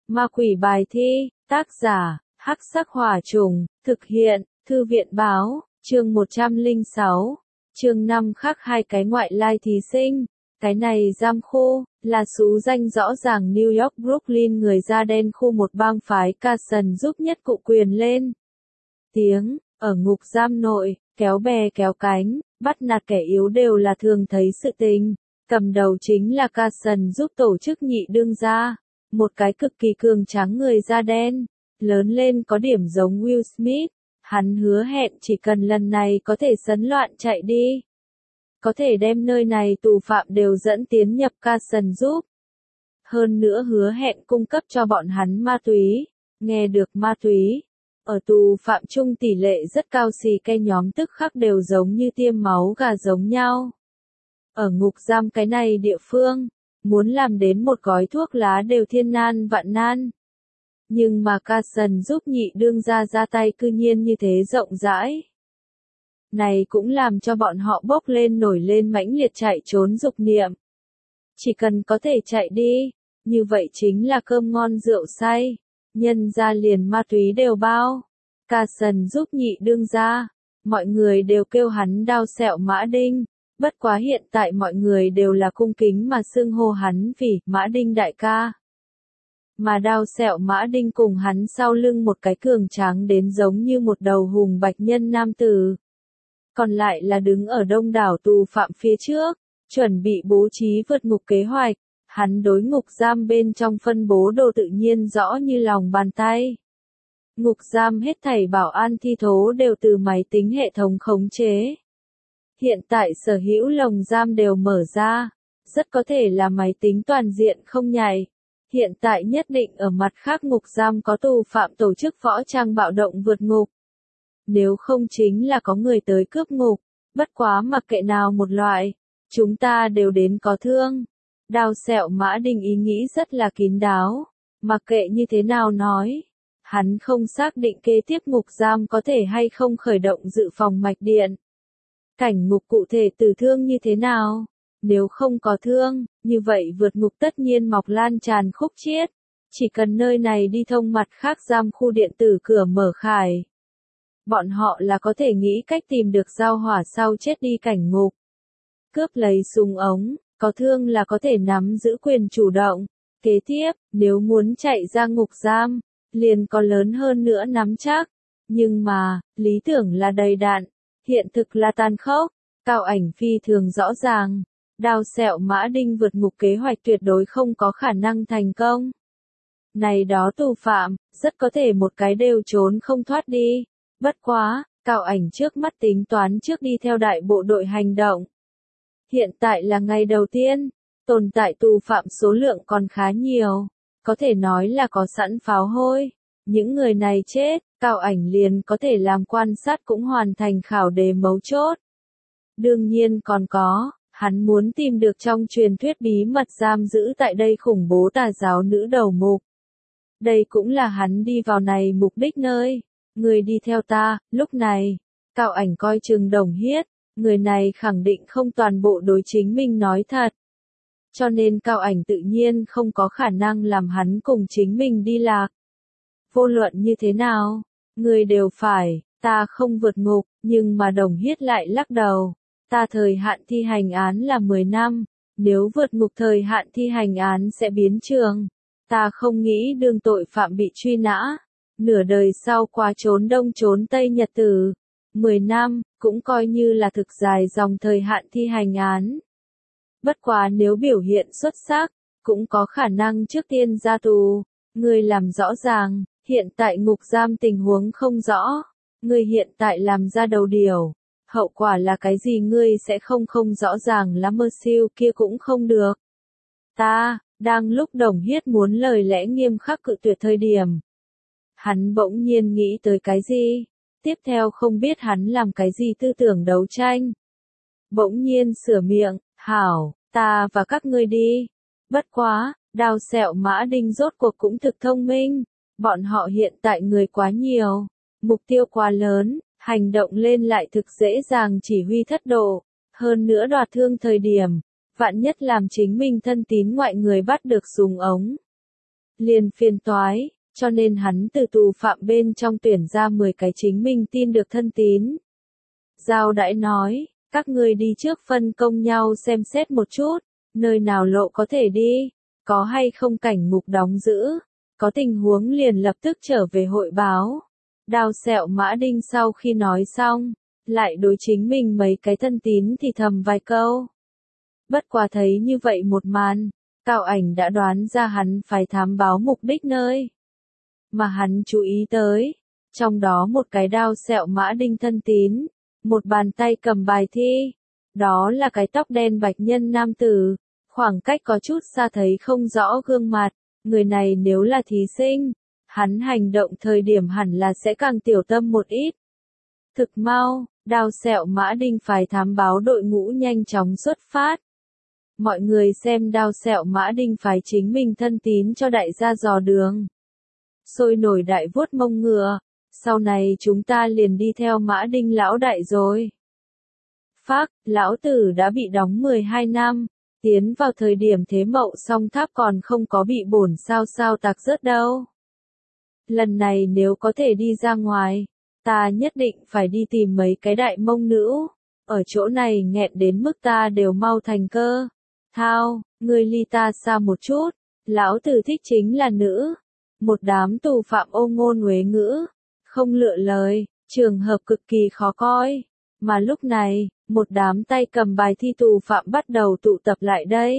Ma quỷ bài thi, tác giả, Hắc Sắc Hỏa Trùng, thực hiện, Thư viện báo, chương 106, chương 5 khác hai cái ngoại lai thí sinh. Cái này giam khu, là xú danh rõ ràng New York Brooklyn người da đen khu một bang phái Carson giúp nhất cụ quyền lên tiếng, ở ngục giam nội, kéo bè kéo cánh, bắt nạt kẻ yếu đều là thường thấy sự tình. Cầm đầu chính là Carson giúp tổ chức nhị đương gia, một cái cực kỳ cường tráng người da đen, lớn lên có điểm giống Will Smith. Hắn hứa hẹn chỉ cần lần này có thể sấn loạn chạy đi, có thể đem nơi này tù phạm đều dẫn tiến nhập Carson giúp. Hơn nữa hứa hẹn cung cấp cho bọn hắn ma túy. Nghe được ma túy, ở tù phạm chung tỷ lệ rất cao, xì ke nhóm tức khắc đều giống như tiêm máu gà giống nhau. Ở ngục giam cái này địa phương, muốn làm đến một gói thuốc lá đều thiên nan vạn nan. Nhưng mà Carson giúp nhị đương gia ra tay cư nhiên như thế rộng rãi. Này cũng làm cho bọn họ bốc lên nổi lên mãnh liệt chạy trốn dục niệm. Chỉ cần có thể chạy đi, như vậy chính là cơm ngon rượu say, nhân ra liền ma túy đều bao. Carson giúp nhị đương gia, mọi người đều kêu hắn Đao Sẹo Mã Đinh, bất quá hiện tại mọi người đều là cung kính mà xưng hô hắn vì Mã Đinh đại ca. Mà Đao Sẹo Mã Đinh cùng hắn sau lưng một cái cường tráng đến giống như một đầu hùng bạch nhân nam tử. Còn lại là đứng ở đông đảo tù phạm phía trước, chuẩn bị bố trí vượt ngục kế hoạch. Hắn đối ngục giam bên trong phân bố đồ tự nhiên rõ như lòng bàn tay. Ngục giam hết thảy bảo an thi thố đều từ máy tính hệ thống khống chế. Hiện tại sở hữu lồng giam đều mở ra, rất có thể là máy tính toàn diện không nhảy. Hiện tại nhất định ở mặt khác ngục giam có tù phạm tổ chức võ trang bạo động vượt ngục. Nếu không chính là có người tới cướp ngục, bất quá mặc kệ nào một loại, chúng ta đều đến có thương. Đao Sẹo Mã Đinh ý nghĩ rất là kín đáo, mặc kệ như thế nào nói. Hắn không xác định kế tiếp ngục giam có thể hay không khởi động dự phòng mạch điện. Cảnh ngục cụ thể tử thương như thế nào? Nếu không có thương, như vậy vượt ngục tất nhiên mọc lan tràn khúc chiết. Chỉ cần nơi này đi thông mặt khác giam khu điện tử cửa mở khải. Bọn họ là có thể nghĩ cách tìm được giao hỏa sau chết đi cảnh ngục. Cướp lấy súng ống, có thương là có thể nắm giữ quyền chủ động. Kế tiếp, nếu muốn chạy ra ngục giam, liền có lớn hơn nữa nắm chắc. Nhưng mà, lý tưởng là đầy đạn, hiện thực là tàn khốc. Cao ảnh phi thường rõ ràng. Đao Sẹo Mã Đinh vượt ngục kế hoạch tuyệt đối không có khả năng thành công. Này đó tù phạm, rất có thể một cái đều trốn không thoát đi. Bất quá, Cao ảnh trước mắt tính toán trước đi theo đại bộ đội hành động. Hiện tại là ngày đầu tiên, tồn tại tù phạm số lượng còn khá nhiều, có thể nói là có sẵn pháo hôi. Những người này chết, Cao ảnh liền có thể làm quan sát cũng hoàn thành khảo đề mấu chốt. Đương nhiên còn có, hắn muốn tìm được trong truyền thuyết bí mật giam giữ tại đây khủng bố tà giáo nữ đầu mục. Đây cũng là hắn đi vào này mục đích nơi. Người đi theo ta, lúc này, Cao ảnh coi chừng Đồng Hiết, người này khẳng định không toàn bộ đối chính mình nói thật. Cho nên Cao ảnh tự nhiên không có khả năng làm hắn cùng chính mình đi lạc. Vô luận như thế nào, người đều phải, ta không vượt ngục, nhưng mà Đồng Hiết lại lắc đầu. Ta thời hạn thi hành án là 10 năm, nếu vượt ngục thời hạn thi hành án sẽ biến trường. Ta không nghĩ đương tội phạm bị truy nã. Nửa đời sau qua trốn đông trốn tây nhật tử. 10 năm, cũng coi như là thực dài dòng thời hạn thi hành án. Bất quá nếu biểu hiện xuất sắc, cũng có khả năng trước tiên ra tù. Người làm rõ ràng, hiện tại ngục giam tình huống không rõ. Người hiện tại làm ra đầu điều. Hậu quả là cái gì ngươi sẽ không rõ ràng lắm, mơ siêu kia cũng không được. Ta, đang lúc Đồng Hiết muốn lời lẽ nghiêm khắc cự tuyệt thời điểm. Hắn bỗng nhiên nghĩ tới cái gì? Tiếp theo không biết hắn làm cái gì tư tưởng đấu tranh. Bỗng nhiên sửa miệng, hảo, ta và các ngươi đi. Bất quá, Đao Sẹo Mã Đinh rốt cuộc cũng thực thông minh. Bọn họ hiện tại người quá nhiều, mục tiêu quá lớn, hành động lên lại thực dễ dàng chỉ huy thất độ. Hơn nữa đoạt thương thời điểm, vạn nhất làm chính mình thân tín ngoại người bắt được súng ống. liền phiền toái, cho nên hắn từ tù phạm bên trong tuyển ra 10 cái chính mình tin được thân tín. Giao đãi nói, các ngươi đi trước phân công nhau xem xét một chút, nơi nào lộ có thể đi, có hay không cảnh ngục đóng giữ, có tình huống liền lập tức trở về hội báo. Đao Sẹo Mã Đinh sau khi nói xong, lại đối chính mình mấy cái thân tín thì thầm vài câu. Bất quá thấy như vậy một màn, Cao Ảnh đã đoán ra hắn phải thám báo mục đích nơi mà hắn chú ý tới, trong đó một cái Đao Sẹo Mã Đinh thân tín, một bàn tay cầm bài thi, đó là cái tóc đen bạch nhân nam tử, khoảng cách có chút xa thấy không rõ gương mặt, người này nếu là thí sinh, hắn hành động thời điểm hẳn là sẽ càng tiểu tâm một ít. Thực mau, Đao Sẹo Mã Đinh phái thám báo đội ngũ nhanh chóng xuất phát. Mọi người xem Đao Sẹo Mã Đinh phái chính mình thân tín cho đại gia dò đường. Sôi nổi đại vuốt mông ngựa, sau này chúng ta liền đi theo Mã Đinh lão đại rồi. Phác, lão tử đã bị đóng 12 năm, tiến vào thời điểm thế Mậu Song Tháp còn không có bị bổn sao tạc rớt đâu. Lần này nếu có thể đi ra ngoài, ta nhất định phải đi tìm mấy cái đại mông nữ, ở chỗ này nghẹn đến mức ta đều mau thành cơ. Thao, ngươi ly ta xa một chút, lão tử thích chính là nữ. Một đám tù phạm ô ngôn uế ngữ, không lựa lời, trường hợp cực kỳ khó coi. Mà lúc này, một đám tay cầm bài thi tù phạm bắt đầu tụ tập lại đây.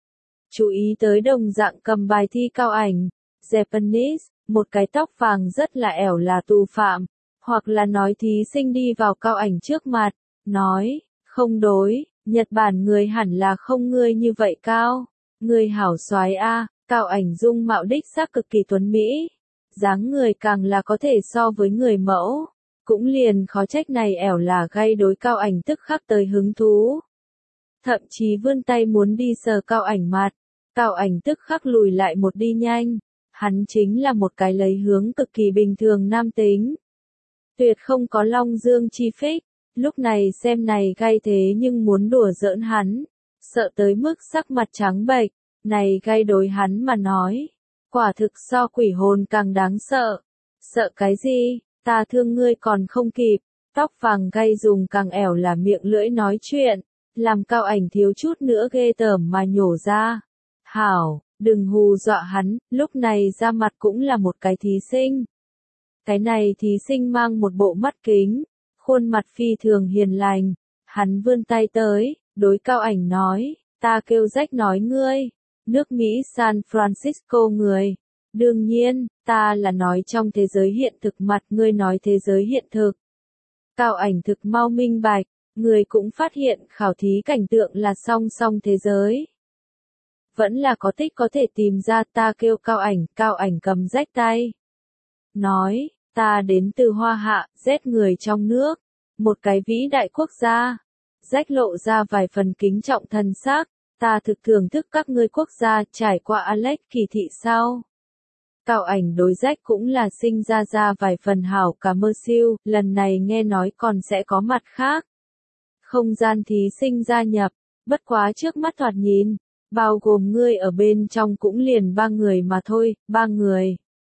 Chú ý tới đồng dạng cầm bài thi Cao Ảnh, Japanese, một cái tóc vàng rất là ẻo là tù phạm, hoặc là nói thí sinh đi vào Cao Ảnh trước mặt, nói, không đối, Nhật Bản người hẳn là không ngươi như vậy cao, ngươi hảo soái a. Cao Ảnh dung mạo đích xác cực kỳ tuấn mỹ, dáng người càng là có thể so với người mẫu, cũng liền khó trách này ẻo là gay đối Cao Ảnh tức khắc tới hứng thú. Thậm chí vươn tay muốn đi sờ Cao Ảnh mặt, Cao Ảnh tức khắc lùi lại một đi nhanh, hắn chính là một cái lấy hướng cực kỳ bình thường nam tính. Tuyệt không có long dương chi phích, lúc này xem này gay thế nhưng muốn đùa giỡn hắn, sợ tới mức sắc mặt trắng bệch. Này gay đối hắn mà nói, quả thực so quỷ hồn càng đáng sợ. Sợ cái gì, ta thương ngươi còn không kịp, tóc vàng gay dùng càng ẻo là miệng lưỡi nói chuyện, làm Cao Ảnh thiếu chút nữa ghê tởm mà nhổ ra. Hảo, đừng hù dọa hắn, lúc này ra mặt cũng là một cái thí sinh. Cái này thí sinh mang một bộ mắt kính, khuôn mặt phi thường hiền lành, hắn vươn tay tới, đối Cao Ảnh nói, ta kêu rách nói ngươi. Nước Mỹ San Francisco người. Đương nhiên, ta là nói trong thế giới hiện thực mặt ngươi nói thế giới hiện thực. Cao Ảnh thực mau minh bạch, người cũng phát hiện khảo thí cảnh tượng là song song thế giới. Vẫn là có tích có thể tìm ra ta kêu Cao Ảnh cầm rách tay. Nói, ta đến từ Hoa Hạ, rét người trong nước, một cái vĩ đại quốc gia. Rách lộ ra vài phần kính trọng thân xác. Ta thực thưởng thức các ngươi quốc gia trải qua Alex kỳ thị sau. Cao Ảnh đối rách cũng là sinh ra vài phần hảo cả mơ siêu, lần này nghe nói còn sẽ có mặt khác. Không gian thí sinh gia nhập, bất quá trước mắt thoạt nhìn, bao gồm ngươi ở bên trong cũng liền 3 người mà thôi, 3 người.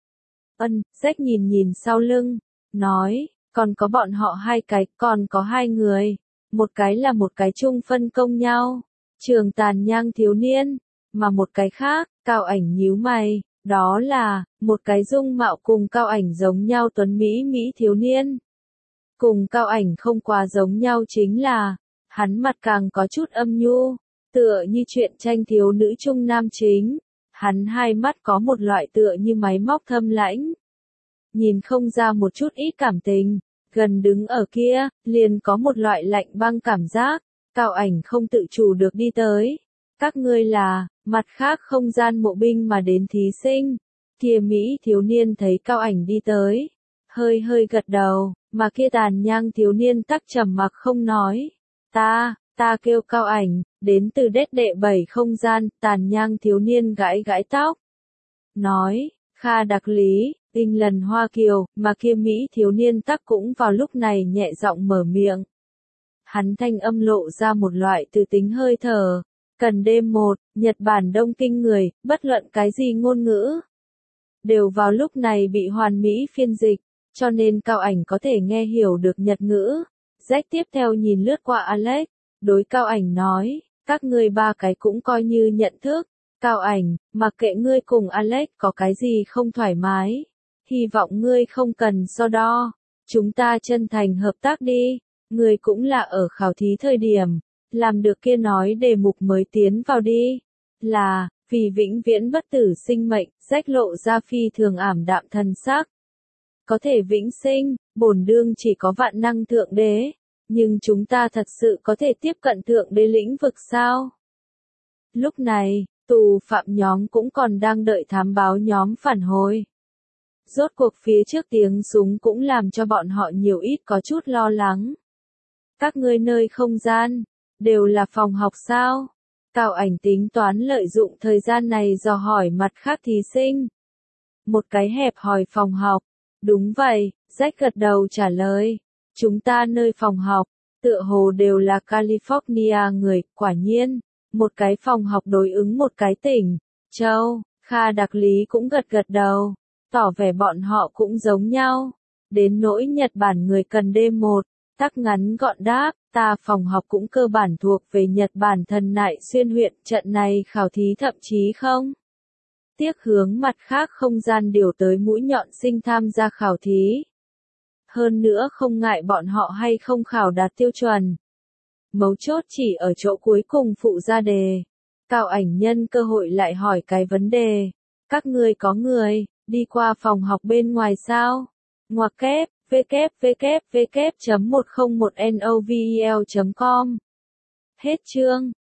Rách nhìn sau lưng, nói, còn có bọn họ 2 cái, còn có 2 người, một cái là một cái chung phân công nhau. Trường tàn nhang thiếu niên, mà một cái khác, Cao Ảnh nhíu mày, đó là, một cái dung mạo cùng Cao Ảnh giống nhau tuấn Mỹ thiếu niên. Cùng Cao Ảnh không quá giống nhau chính là, hắn mặt càng có chút âm nhu, tựa như truyện tranh thiếu nữ trung nam chính, hắn hai mắt có một loại tựa như máy móc thâm lãnh. Nhìn không ra một chút ít cảm tình, gần đứng ở kia, liền có một loại lạnh băng cảm giác. Cao Ảnh không tự chủ được đi tới. Các ngươi là, mặt khác không gian mộ binh mà đến thí sinh. Kia Mỹ thiếu niên thấy Cao Ảnh đi tới. Hơi gật đầu, mà kia tàn nhang thiếu niên tắc trầm mặc không nói. Ta kêu Cao Ảnh, đến từ đết đệ 7 không gian, tàn nhang thiếu niên gãi tóc. Nói, Kha đặc lý, tinh lần Hoa Kiều, mà kia Mỹ thiếu niên tắc cũng vào lúc này nhẹ giọng mở miệng. Hắn thanh âm lộ ra một loại từ tính hơi thở. Cần đêm 1, Nhật Bản Đông Kinh người, bất luận cái gì ngôn ngữ, đều vào lúc này bị hoàn mỹ phiên dịch, cho nên Cao Ảnh có thể nghe hiểu được Nhật ngữ. Jack tiếp theo nhìn lướt qua Alex, đối Cao Ảnh nói, các ngươi ba cái cũng coi như nhận thức. Cao Ảnh, mặc kệ ngươi cùng Alex có cái gì không thoải mái, hy vọng ngươi không cần so đo, chúng ta chân thành hợp tác đi, ngươi cũng là ở khảo thí thời điểm, làm được kia nói đề mục mới tiến vào đi, là, vì vĩnh viễn bất tử sinh mệnh, Jack lộ ra phi thường ảm đạm thần sắc. Có thể vĩnh sinh, bổn đương chỉ có vạn năng thượng đế, nhưng chúng ta thật sự có thể tiếp cận thượng đế lĩnh vực sao? Lúc này, tù phạm nhóm cũng còn đang đợi thám báo nhóm phản hồi. Rốt cuộc phía trước tiếng súng cũng làm cho bọn họ nhiều ít có chút lo lắng. Các ngươi nơi không gian, đều là phòng học sao? Cao Ảnh tính toán lợi dụng thời gian này dò hỏi mặt khác thí sinh. Một cái hẹp hòi phòng học. Đúng vậy, Jack gật đầu trả lời. Chúng ta nơi phòng học, tựa hồ đều là California người, quả nhiên. Một cái phòng học đối ứng một cái tỉnh. Châu, Kha Đặc Lý cũng gật gật đầu. Tỏ vẻ bọn họ cũng giống nhau. Đến nỗi Nhật Bản người cần D1, tắc ngắn gọn đáp, ta phòng học cũng cơ bản thuộc về Nhật Bản thần nại xuyên huyện, trận này khảo thí thậm chí không. Tiếc hướng mặt khác không gian điều tới mũi nhọn sinh tham gia khảo thí. Hơn nữa không ngại bọn họ hay không khảo đạt tiêu chuẩn. Mấu chốt chỉ ở chỗ cuối cùng phụ ra đề. Cao Ảnh nhân cơ hội lại hỏi cái vấn đề. Các ngươi có người, đi qua phòng học bên ngoài sao? Ngoặc kép, www.101novel.com. Hết chương.